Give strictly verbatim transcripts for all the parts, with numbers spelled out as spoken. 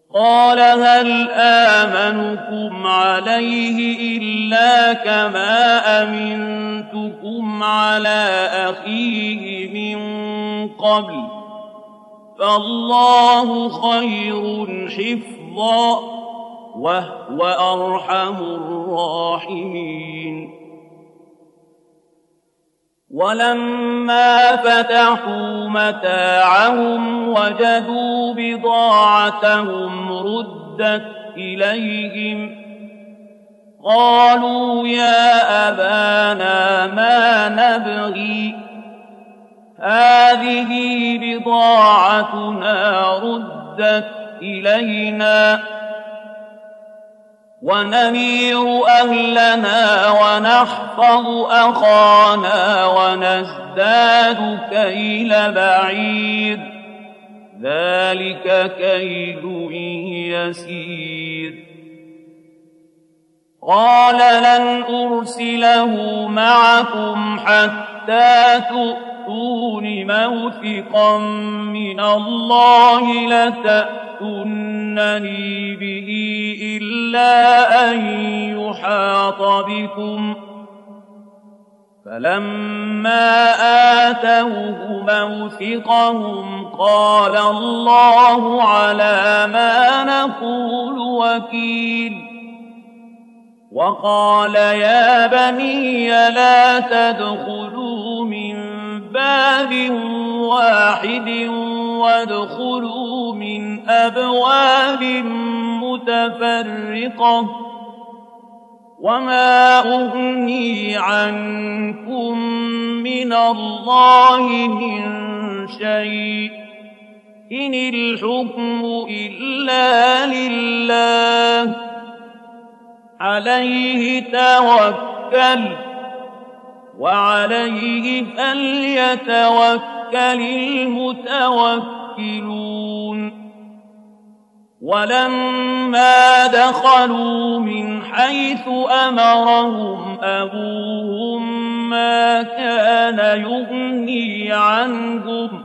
قال هل آمنكم عليه إلا كما أمنتكم على أخيه من قبل فالله خير حفظا وهو أرحم الراحمين. ولما فتحوا متاعهم وجدوا بضاعتهم ردت إليهم قالوا يا أبانا ما نبغي هذه بضاعتنا ردت إلينا ونمير أهلنا ونحفظ أخانا ونزداد كيل بعيد ذلك كيل يسير. قال لن أرسله معكم حتى تؤتون موثقا من الله لتأتونني به إلا أن يحاط بكم فلما آتوه موثقهم قال الله على ما نقول وكيل. وقال يا بني لا تدخلوا من باب واحد وادخلوا من أبواب متفرقة وما أغني عنكم من الله من شيء إن الحكم إلا لله عليه توكل وعليه فليتوكل المتوكلون. ولما دخلوا من حيث أمرهم أبوهم ما كان يغني عنهم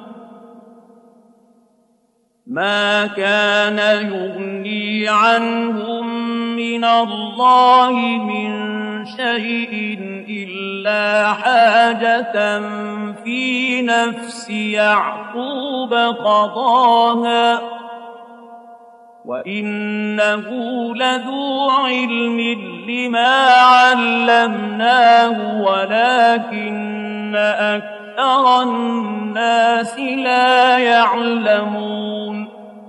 ما كان يغني عنهم من الله من شيء إلا حاجة في نفس يعقوب قضاها وإنه لذو علم لما علمناه ولكن أكثر الناس لا يعلمون.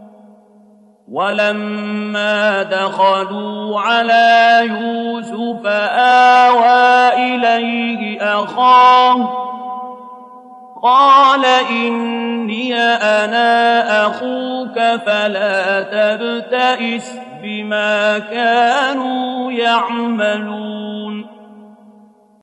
ولما دخلوا على يوسف آوى إليه أخاه قال إني أنا أخوك فلا تبتئس بما كانوا يعملون.